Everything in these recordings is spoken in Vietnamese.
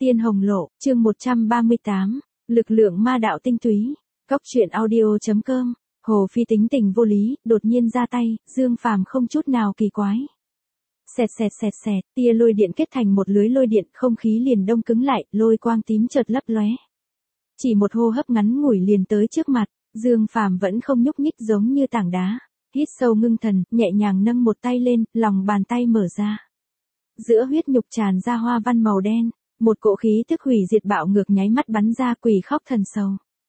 Tiên Hồng Lộ, chương 138, lực lượng ma đạo tinh túy. Cóc truyện audio.com. Hồ Phi tính tình vô lý, đột nhiên ra tay, Dương Phàm không chút nào kỳ quái. Xẹt xẹt xẹt xẹt, tia lôi điện kết thành một lưới lôi điện, không khí liền đông cứng lại, lôi quang tím chợt lấp lóe. Chỉ một hô hấp ngắn ngủi liền tới trước mặt, Dương Phàm vẫn không nhúc nhích giống như tảng đá. Hít sâu ngưng thần, nhẹ nhàng nâng một tay lên, lòng bàn tay mở ra. Giữa huyết nhục tràn ra hoa văn màu đen, một cỗ khí tức hủy diệt bạo ngược nháy mắt bắn ra, quỷ khóc thần sầu.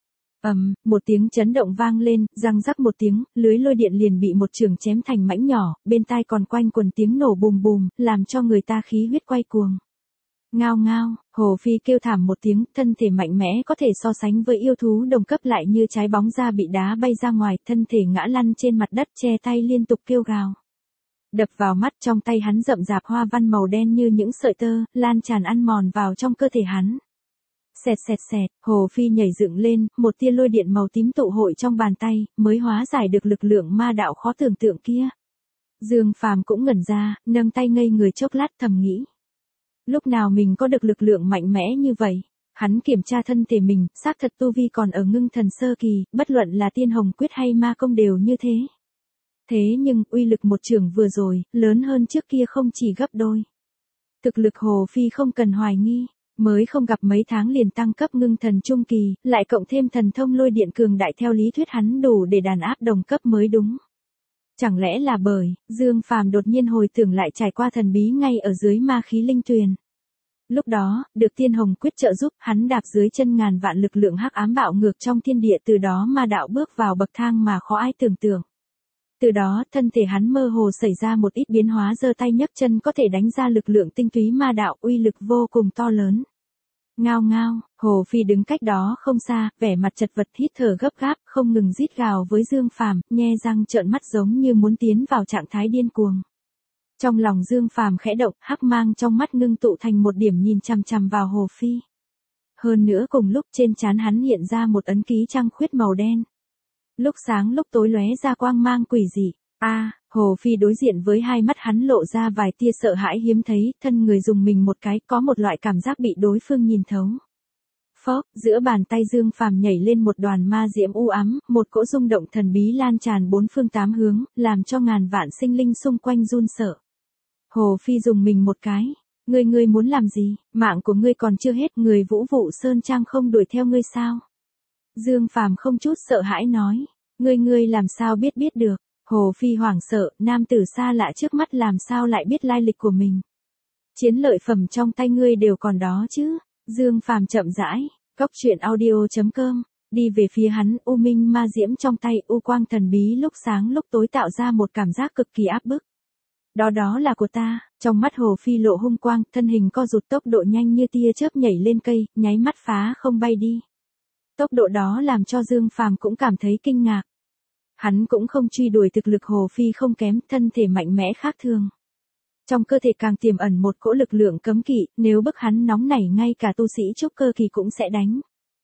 Một tiếng chấn động vang lên, răng rắc một tiếng, lưới lôi điện liền bị một chưởng chém thành mảnh nhỏ, bên tai còn quanh quần tiếng nổ bùm bùm, làm cho người ta khí huyết quay cuồng. Ngao ngao, Hồ Phi kêu thảm một tiếng, thân thể mạnh mẽ có thể so sánh với yêu thú đồng cấp lại như trái bóng ra bị đá bay ra ngoài, thân thể ngã lăn trên mặt đất, che tay liên tục kêu gào. Đập vào mắt, trong tay hắn rậm rạp hoa văn màu đen như những sợi tơ, lan tràn ăn mòn vào trong cơ thể hắn. Xẹt xẹt xẹt, Hồ Phi nhảy dựng lên, một tia lôi điện màu tím tụ hội trong bàn tay, mới hóa giải được lực lượng ma đạo khó tưởng tượng kia. Dương Phàm cũng ngẩn ra, nâng tay ngây người chốc lát thầm nghĩ. Lúc nào mình có được lực lượng mạnh mẽ như vậy? Hắn kiểm tra thân thể mình, xác thật tu vi còn ở ngưng thần sơ kỳ, bất luận là tiên hồng quyết hay ma công đều như thế. Thế nhưng, uy lực một chưởng vừa rồi, lớn hơn trước kia không chỉ gấp đôi. Thực lực Hồ Phi không cần hoài nghi, mới không gặp mấy tháng liền tăng cấp ngưng thần trung kỳ, lại cộng thêm thần thông lôi điện cường đại, theo lý thuyết hắn đủ để đàn áp đồng cấp mới đúng. Chẳng lẽ là bởi, Dương Phàm đột nhiên hồi tưởng lại trải qua thần bí ngay ở dưới ma khí linh tuyền. Lúc đó, được tiên hồng quyết trợ giúp, hắn đạp dưới chân ngàn vạn lực lượng hắc ám bạo ngược trong thiên địa, từ đó ma đạo bước vào bậc thang mà khó ai tưởng tượng. Từ đó, thân thể hắn mơ hồ xảy ra một ít biến hóa, giơ tay nhấc chân có thể đánh ra lực lượng tinh túy ma đạo, uy lực vô cùng to lớn. Ngao ngao, Hồ Phi đứng cách đó không xa, vẻ mặt chật vật, hít thở gấp gáp, không ngừng rít gào với Dương Phàm, nhe răng trợn mắt giống như muốn tiến vào trạng thái điên cuồng. Trong lòng Dương Phàm khẽ động, hắc mang trong mắt ngưng tụ thành một điểm, nhìn chằm chằm vào Hồ Phi. Hơn nữa cùng lúc trên trán hắn hiện ra một ấn ký trăng khuyết màu đen. Lúc sáng lúc tối lóe ra quang mang quỷ dị. Hồ Phi đối diện với hai mắt hắn lộ ra vài tia sợ hãi hiếm thấy, thân người rùng mình một cái, có một loại cảm giác bị đối phương nhìn thấu. Phốc, giữa bàn tay Dương Phàm nhảy lên một đoàn ma diễm u ám, một cỗ rung động thần bí lan tràn bốn phương tám hướng, làm cho ngàn vạn sinh linh xung quanh run sợ. Hồ Phi rùng mình một cái. Ngươi muốn làm gì? Mạng của ngươi còn chưa hết, người Vũ Vụ Sơn Trang không đuổi theo ngươi sao? Dương Phàm không chút sợ hãi nói. Ngươi làm sao biết được? Hồ Phi hoảng sợ, nam tử xa lạ trước mắt làm sao lại biết lai lịch của mình? Chiến lợi phẩm trong tay ngươi đều còn đó chứ? Dương Phàm chậm rãi, cóc truyện audio.com, đi về phía hắn, u minh ma diễm trong tay, u quang thần bí lúc sáng lúc tối tạo ra một cảm giác cực kỳ áp bức. Đó là của ta. Trong mắt Hồ Phi lộ hung quang, thân hình co rụt, tốc độ nhanh như tia chớp nhảy lên cây, nháy mắt phá không bay đi. Tốc độ đó làm cho Dương Phàm cũng cảm thấy kinh ngạc. Hắn cũng không truy đuổi, thực lực Hồ Phi không kém, thân thể mạnh mẽ khác thường. Trong cơ thể càng tiềm ẩn một cỗ lực lượng cấm kỵ, nếu bức hắn nóng nảy ngay cả tu sĩ trúc cơ kỳ cũng sẽ đánh.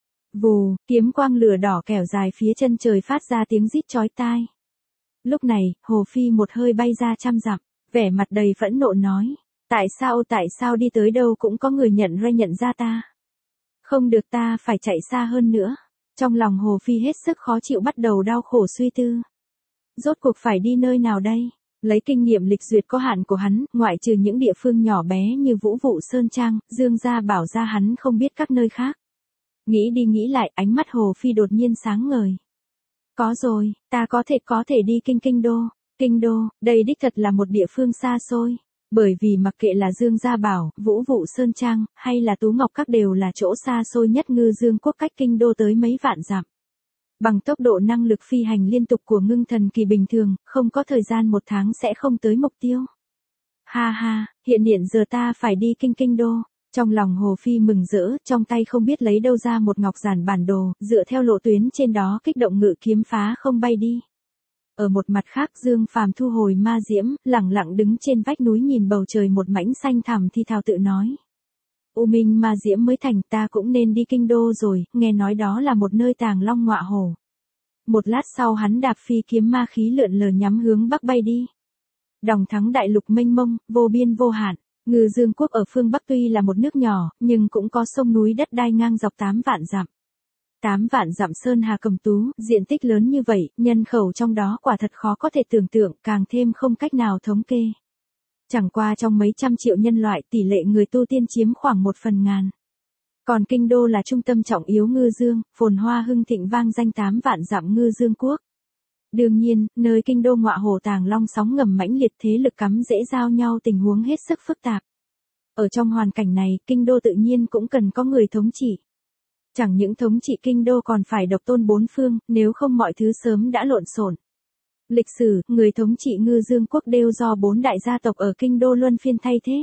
Vù, kiếm quang lửa đỏ kẻo dài phía chân trời phát ra tiếng rít chói tai. Lúc này, Hồ Phi một hơi bay ra trăm dặm, vẻ mặt đầy phẫn nộ nói. Tại sao đi tới đâu cũng có người nhận ra ta? Không được, ta phải chạy xa hơn nữa. Trong lòng Hồ Phi hết sức khó chịu, bắt đầu đau khổ suy tư. Rốt cuộc phải đi nơi nào đây? Lấy kinh nghiệm lịch duyệt có hạn của hắn, ngoại trừ những địa phương nhỏ bé như Vũ Vụ Sơn Trang, Dương gia bảo ra, hắn không biết các nơi khác. Nghĩ đi nghĩ lại, ánh mắt Hồ Phi đột nhiên sáng ngời. Có rồi, ta có thể đi Kinh Đô. Kinh Đô, đây đích thật là một địa phương xa xôi. Bởi vì mặc kệ là Dương gia bảo, Vũ Vụ Sơn Trang, hay là Tú Ngọc Các đều là chỗ xa xôi nhất Ngư Dương quốc, cách Kinh Đô tới mấy vạn dặm. Bằng tốc độ năng lực phi hành liên tục của ngưng thần kỳ bình thường, không có thời gian một tháng sẽ không tới mục tiêu. Ha, hiện giờ ta phải đi Kinh Đô. Trong lòng Hồ Phi mừng rỡ, trong tay không biết lấy đâu ra một ngọc giản bản đồ, dựa theo lộ tuyến trên đó kích động ngự kiếm phá không bay đi. Ở một mặt khác, Dương Phàm thu hồi ma diễm, lẳng lặng đứng trên vách núi nhìn bầu trời một mảnh xanh thẳm, thi thào tự nói. U minh ma diễm mới thành, ta cũng nên đi Kinh Đô rồi, nghe nói đó là một nơi tàng long ngọa hổ. Một lát sau hắn đạp phi kiếm ma khí lượn lờ nhắm hướng bắc bay đi. Đòng thắng đại lục mênh mông, vô biên vô hạn. Ngư Dương quốc ở phương Bắc tuy là một nước nhỏ, nhưng cũng có sông núi đất đai ngang dọc 8 vạn dặm. 8 vạn dặm sơn hà cầm tú, diện tích lớn như vậy, nhân khẩu trong đó quả thật khó có thể tưởng tượng, càng thêm không cách nào thống kê. Chẳng qua trong mấy trăm triệu nhân loại, tỷ lệ người tu tiên chiếm khoảng 1/1000. Còn kinh đô là trung tâm trọng yếu Ngư Dương, phồn hoa hưng thịnh vang danh 8 vạn dặm Ngư Dương quốc. Đương nhiên, nơi kinh đô ngọa hổ tàng long sóng ngầm mãnh liệt, thế lực cắm rễ giao nhau, tình huống hết sức phức tạp. Ở trong hoàn cảnh này, kinh đô tự nhiên cũng cần có người thống trị. Chẳng những thống trị kinh đô còn phải độc tôn bốn phương, nếu không mọi thứ sớm đã lộn xộn. Lịch sử, người thống trị Ngư Dương quốc đều do 4 đại gia tộc ở kinh đô luân phiên thay thế.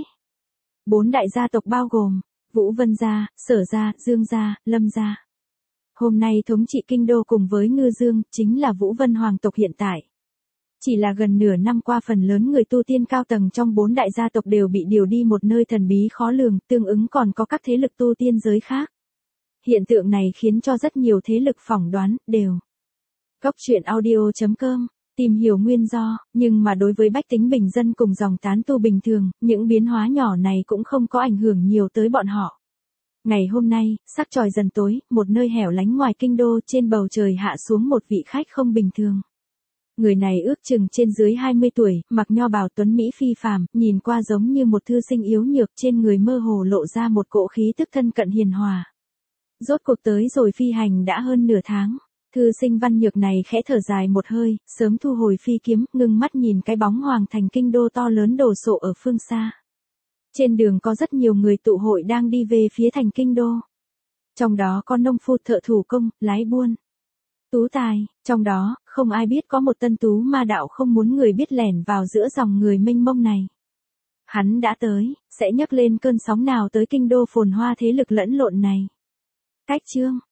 4 đại gia tộc bao gồm Vũ Vân gia, Sở gia, Dương gia, Lâm gia. Hôm nay thống trị kinh đô cùng với Ngư Dương chính là Vũ Vân hoàng tộc hiện tại. Chỉ là gần nửa năm qua, phần lớn người tu tiên cao tầng trong 4 đại gia tộc đều bị điều đi một nơi thần bí khó lường, tương ứng còn có các thế lực tu tiên giới khác. Hiện tượng này khiến cho rất nhiều thế lực phỏng đoán, đều. Cốc truyện audio.com, tìm hiểu nguyên do, nhưng mà đối với bách tính bình dân cùng dòng tán tu bình thường, những biến hóa nhỏ này cũng không có ảnh hưởng nhiều tới bọn họ. Ngày hôm nay, sắc trời dần tối, một nơi hẻo lánh ngoài kinh đô, trên bầu trời hạ xuống một vị khách không bình thường. Người này ước chừng trên dưới 20 tuổi, mặc nho bào tuấn mỹ phi phàm, nhìn qua giống như một thư sinh yếu nhược, trên người mơ hồ lộ ra một cỗ khí tức thân cận hiền hòa. Rốt cuộc tới rồi, phi hành đã hơn nửa tháng. Thư sinh văn nhược này khẽ thở dài một hơi, sớm thu hồi phi kiếm, ngưng mắt nhìn cái bóng hoàng thành kinh đô to lớn đồ sộ ở phương xa. Trên đường có rất nhiều người tụ hội đang đi về phía thành kinh đô. Trong đó có nông phu, thợ thủ công, lái buôn, tú tài, trong đó, không ai biết có một tân tú ma đạo không muốn người biết lẻn vào giữa dòng người mênh mông này. Hắn đã tới, sẽ nhấc lên cơn sóng nào tới kinh đô phồn hoa thế lực lẫn lộn này. Cách chương